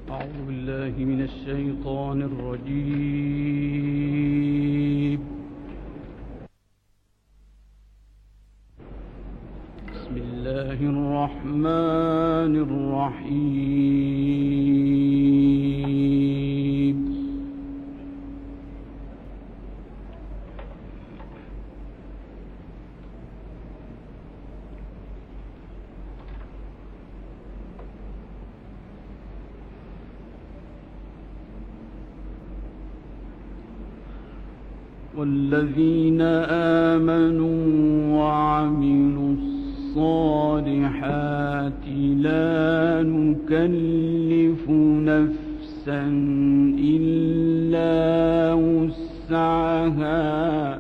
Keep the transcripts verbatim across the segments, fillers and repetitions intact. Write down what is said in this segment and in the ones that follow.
أعوذ بالله من الشيطان الرجيم. بسم الله الرحمن الرحيم. والذين آمنوا وعملوا الصالحات لا نكلف نفسا إلا وسعها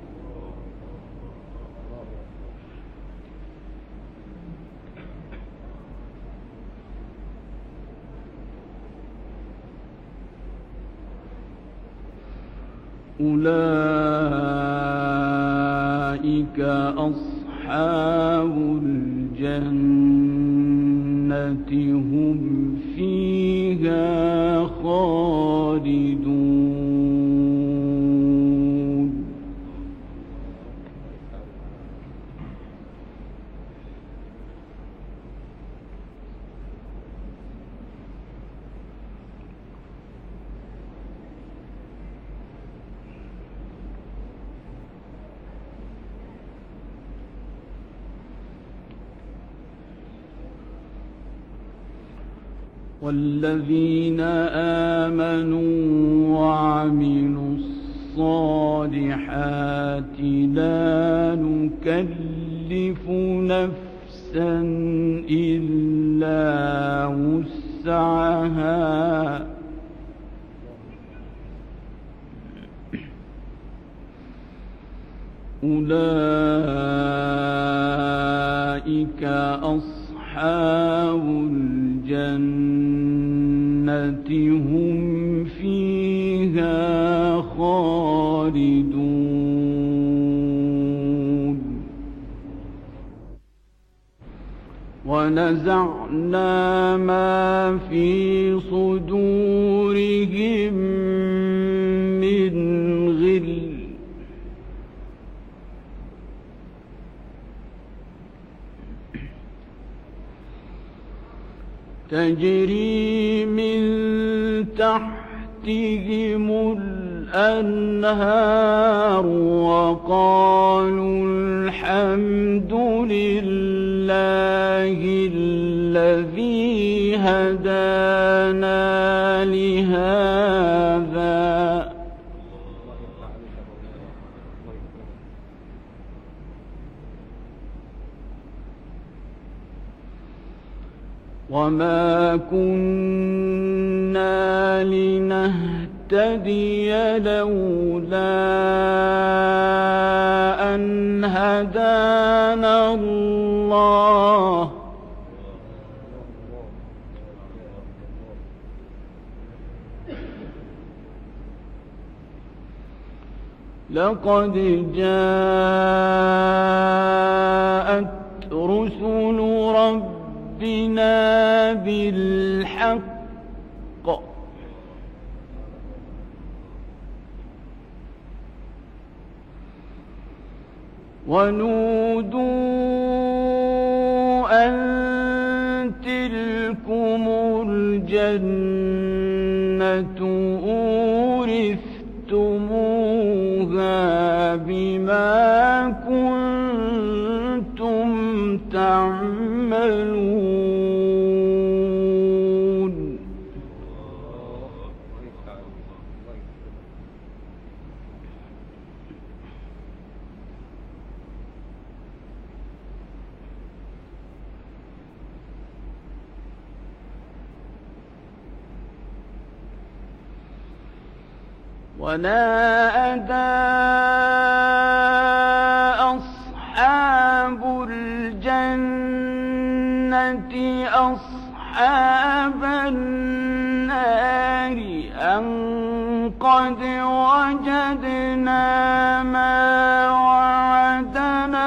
أولئك أصحاب الجنة هم فيها خالدون. والذين آمنوا وعملوا الصالحات لا نكلف نفسا إلا وسعها أولئك أصحاب الجنة هم فيها خالدون. ونزعنا ما في صدورهم من غل تجري من تحتهم الأنهار وقالوا الحمد لله الذي هدانا لهذا وما كنا لنهتدي لولا أن هدانا الله لقد جاءت رسل ربنا بنا بالحق ونودوا أن تلكم الجنة أورثتموها بما كنتم تعملون. ونادى أصحاب الجنة أصحاب النار أن قد وجدنا ما وعدنا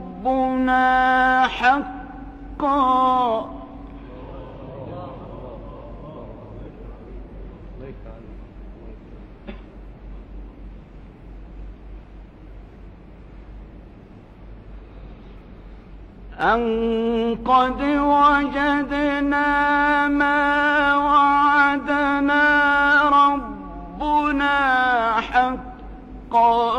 ربنا حقا أن قد وجدنا ما وعدنا ربنا حقا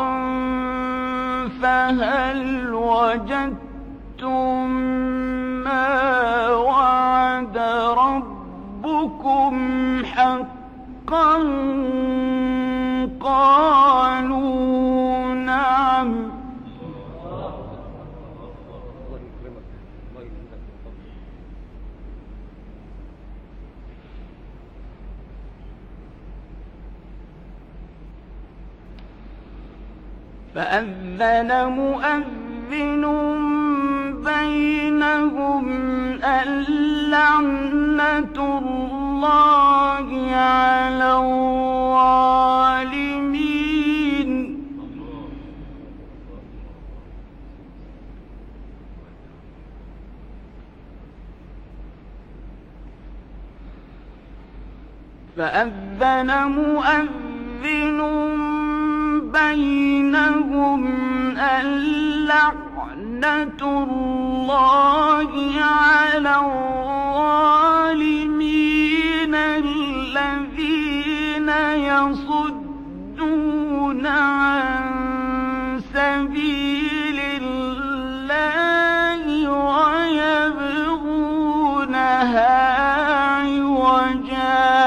فهل وجدتم ما وعد ربكم حقا قالوا نعم فأذن مؤذن بينهم اللعنة الله على الظالمين فأذن مؤذن بينهم اللعنة الله على الظالمين الذين يصدون عن سبيل الله ويبغونها عوجا.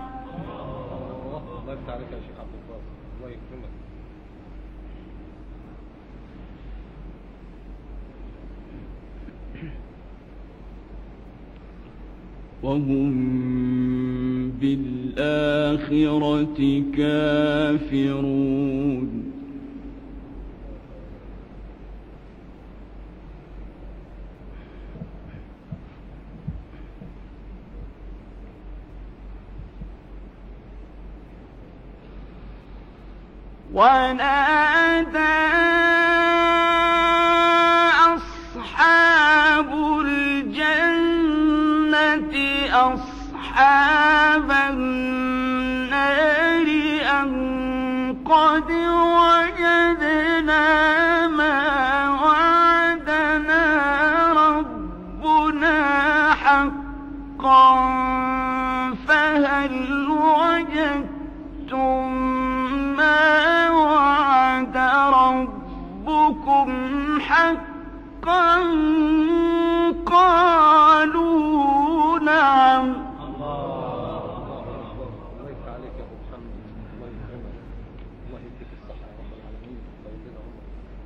وهم بالآخرة كافرون. ونادى أصحاب الجنة أصحاب النار أن قد وجدنا ما وعدنا ربنا حقا فهل وجدتم ما وعد ربكم حقا قالوا نعم. الله يفتح عليك يا ابو محمد، الله يكرمك، الله يديك الصحه يا رب العالمين، الله يدينا عمرك.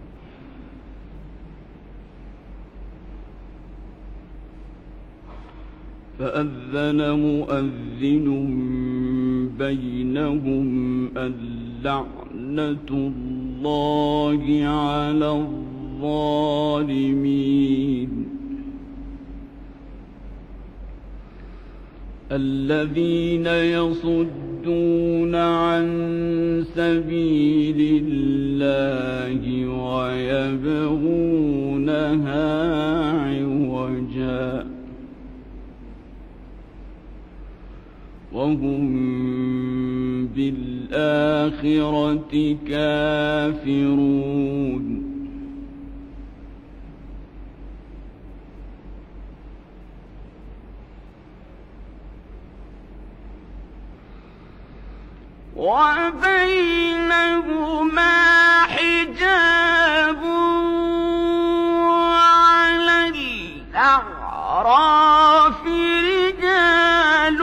فأذن مؤذن بينهم اللعنة الله على الظالمين الذين يصدون عن سبيل الله ويبغونها عوجا وهم بالآخرة كافرون. وبينهما حجاب وعلى الأعراف رجال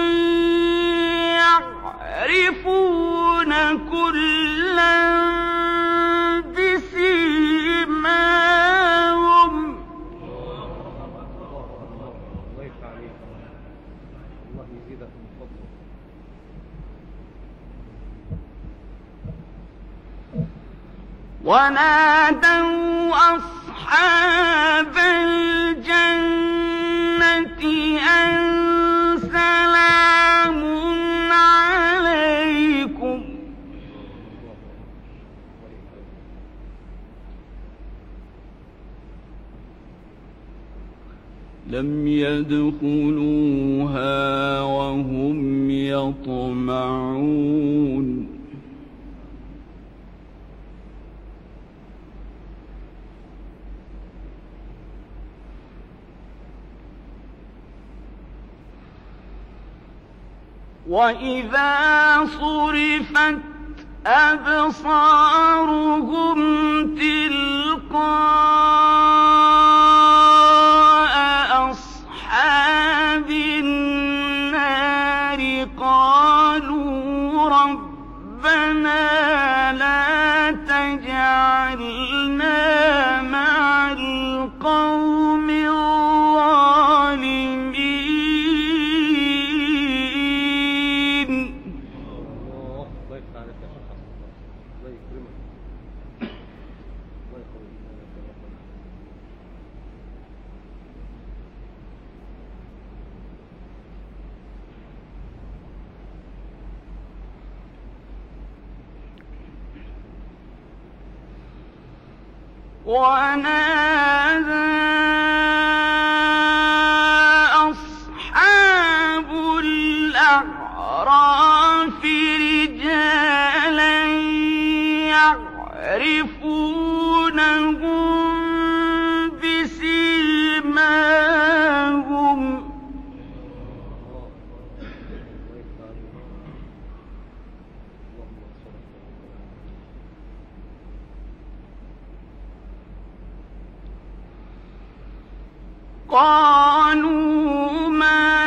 يعرفون كلا بسيماهم. الله يفتح عليك، الله يزيدك من فضله. ونادوا أصحاب الجنة أن سلام عليكم لم يدخلوها وهم يطمعون وإذا صرفت أبصارهم تلقاء أصحاب النار قالوا ربنا لا تجعلنا مع القوم الظالمين ونادى أصحاب الأعراف رجالا يعرفونهم بسيماهم قالوا ما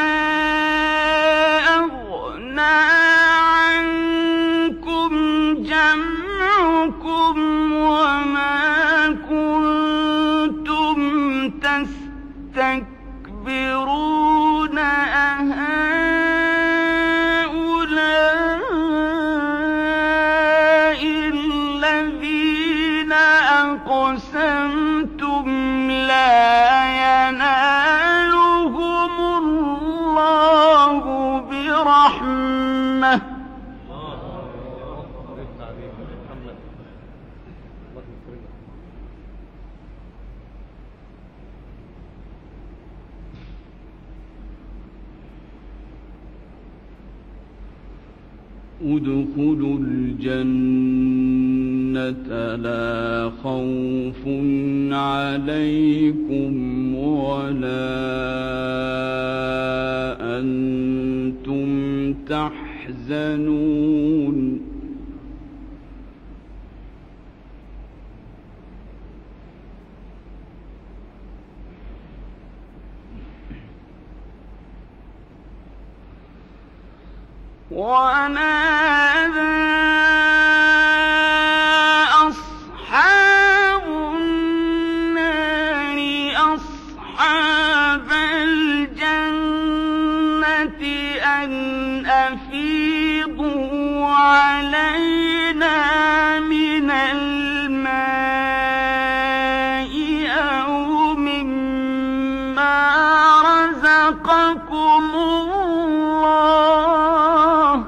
أغنى عنكم جمعكم وما كنتم تستكبرون أهؤلاء الذين أقسمتم لا ينالهم الله برحمة ادخلوا الجنة لا خوف عليكم ولا أنتم تحزنون ونادى أصحاب النار أصحاب الجنة أن أفيضوا علينا من الماء أو مما رزقكم الله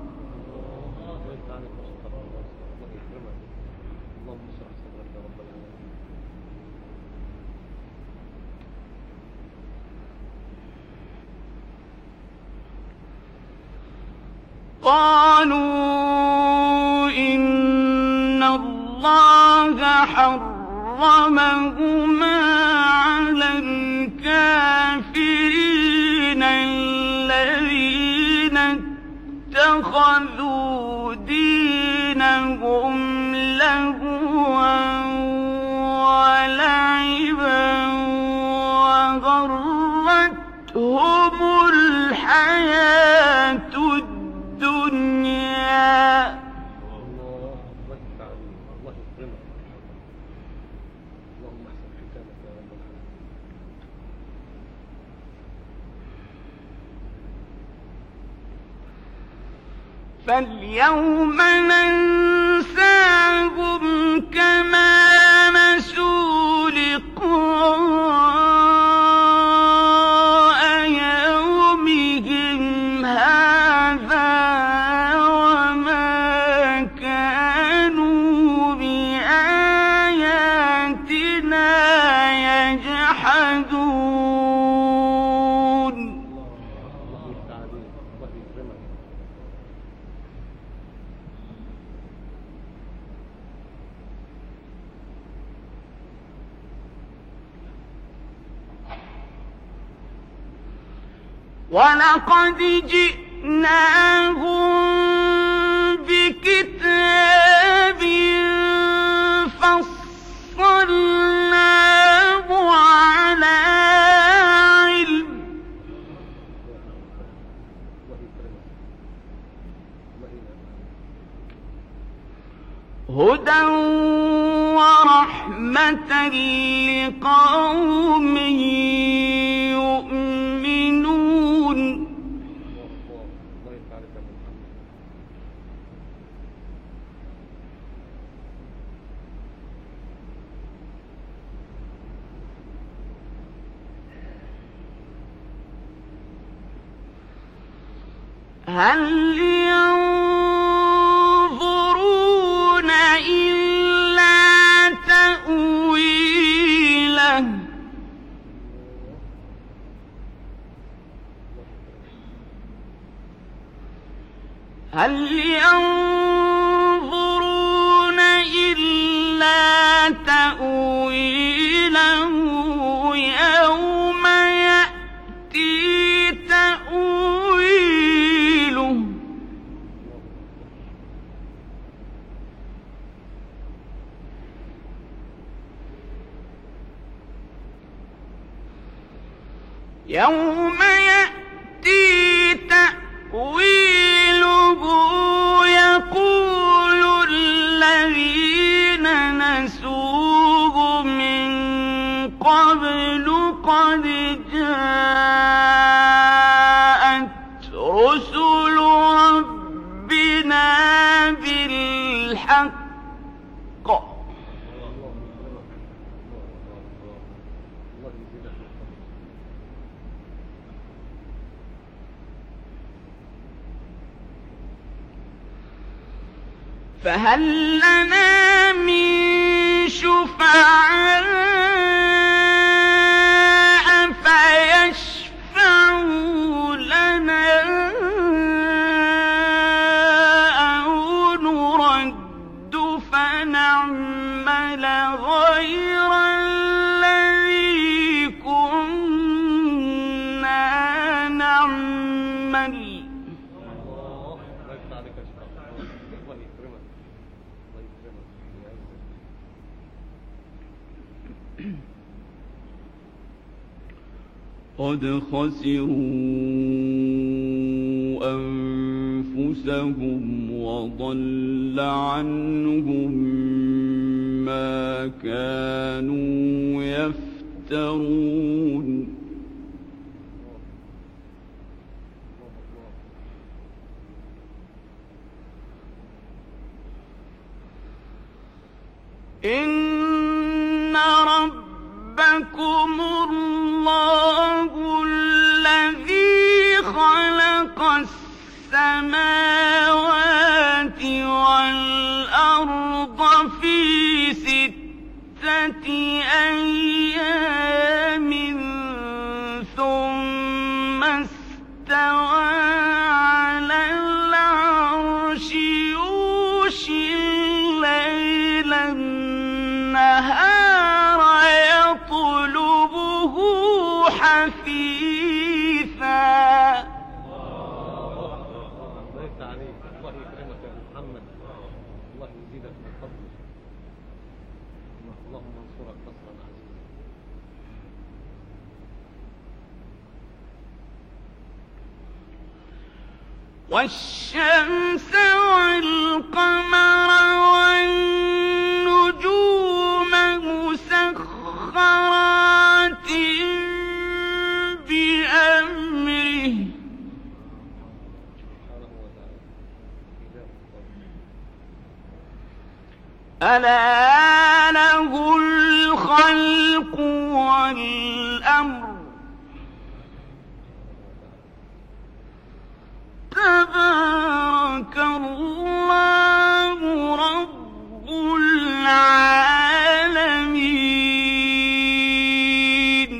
قالوا إن الله حرمهما على الكافرين الذين اتخذوا دينهم لهوا ولعبا وغرتهم الحياة الدنيا فاليوم ننساهم كما نسوا لقاء يومهم هذا وما كانوا بآياتنا يجحدون ولقد جئناهم بكتاب فصلناه على علم هدى ورحمة لقوم يؤمنون. هل ينظرون إلا تأويله هل ينظرون إلا تأويله يوم يأتي تأويله يوم يأتي تأويله يقول الذين نسوه من قبل قد جاءت رسل ربنا بالحق فهل لنا من شفعاء فيشفعوا لنا أو نرد فنعمل غير الذي كنا نعمل قد خسروا أنفسهم وضل عنهم ما كانوا يفترون. إن ربكم الله الذي خلق السماوات والأرض في ستة أيام ثم استوى على العرش يغشي الليل النهار يطلبه حثيثا. الله يفتح عليك، الله يكرمك يا محمد، الله يزيدك من فضلك، اللهم انصرك نصرا عزيزا. والشمس والقمر والنجوم مسخرات بأمره ألا له الخلق والأمر تبارك الله رب العالمين.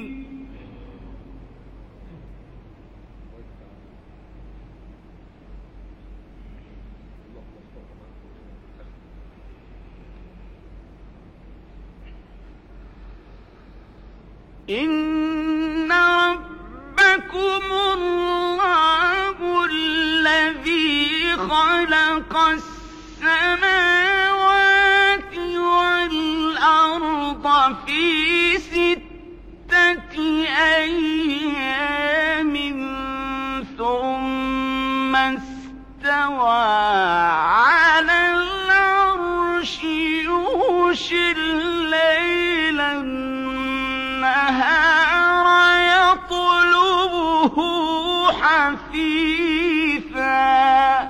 إن ربكم الله خلق السماوات والأرض في ستة أيام ثم استوى على العرش يغشي الليل النهار يطلبه حثيثا.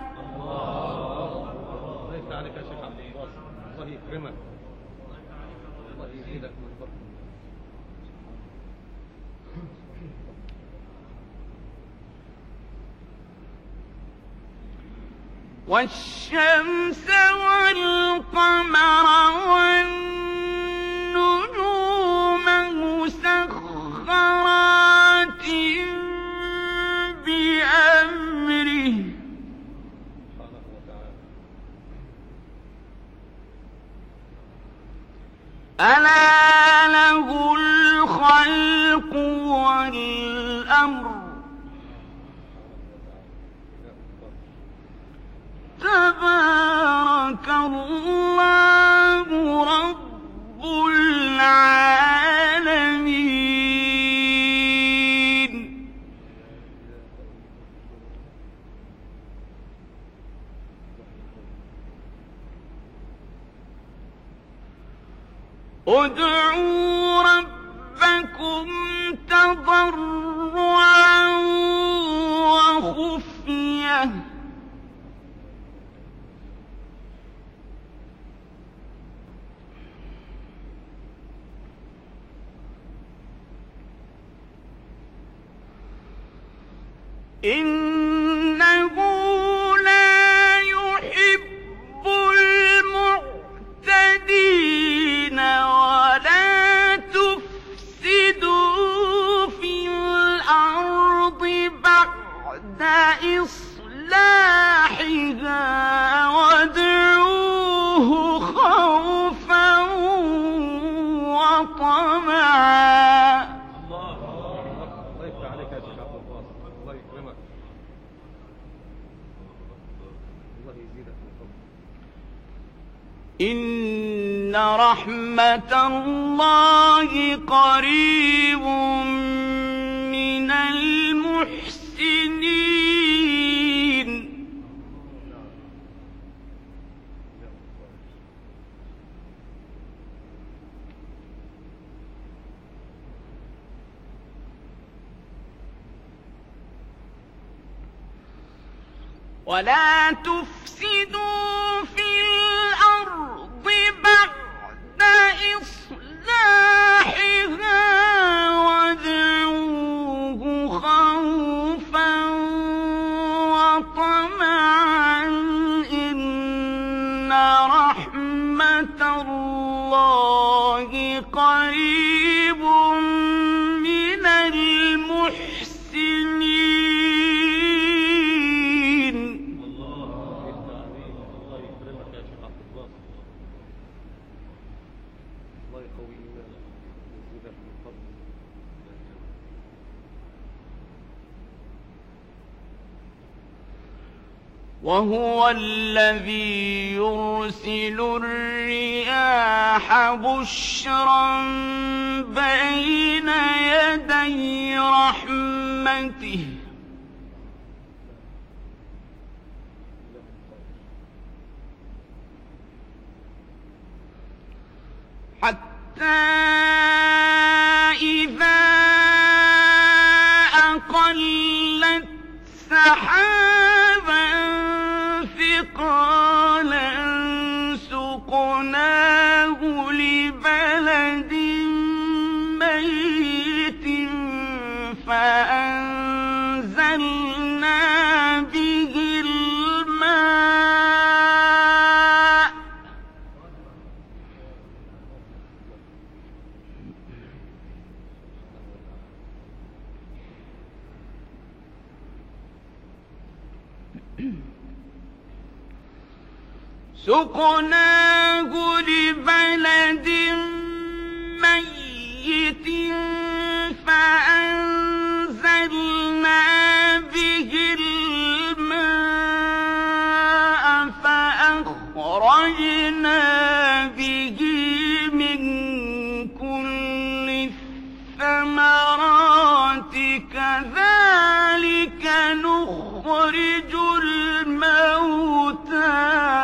الله يفتح عليك يا شيخ عبد الباسط، الله يكرمك، الله يزيدك من فضله. والشمس والقمر والنجوم مسخرات بأمره سبحانه وتعالى. ألا له الخلق والأمر تبارك الله رب العالمين. ادعوا ربكم تضرعا وخفية إنه لا يحب المعتدين ولا تفسدوا في الأرض بعد إصلاحها وادعوه خوفا وطمعا. الله يفتح عليك يا شيخ عبد الباسط، الله يكرمك، الله يزيدك من فضله. إن رحمة الله قريب من المحسنين. ولا تفسدوا في الأرض بعد إصلاحها وادعوه خوفا وطمعا إن رحمة الله قريب من المحسنين. وهو الذي يرسل الرياح بشرا بين يدي رحمته حتى إذا أقلت سحابا ثقالا سقناه لبلد ميت فأنزلنا به الماء سقناه لبلد ميت فأنزلنا به الماء كذلك نخرج الموتى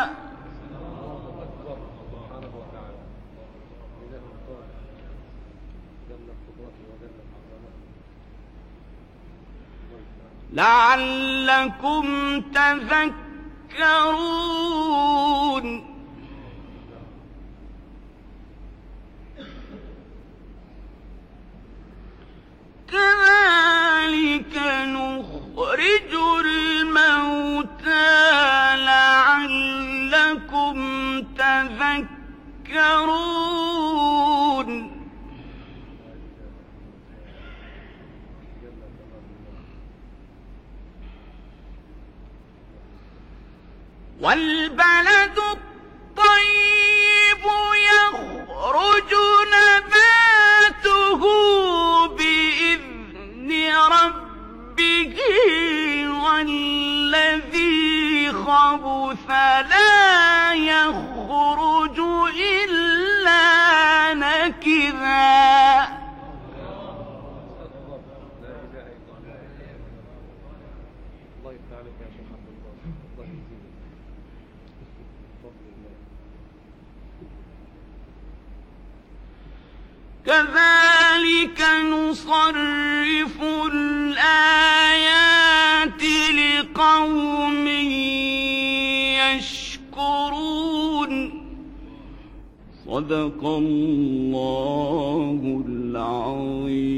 سبحانه وتعالى إله قادر جل قدرته وجل عظمته لعلكم تذكرون كذلك نخرج الموتى لعلكم تذكرون والبلد الطيب يخرج نباته بإذن ربه والذي خبث لا يخرج إلا نكدا الله يفتح عليك يا شيخ عبد الله الله يزيدك بفضل الله كذلك نصرف الآيات لقوم يشكرون صدق الله العظيم.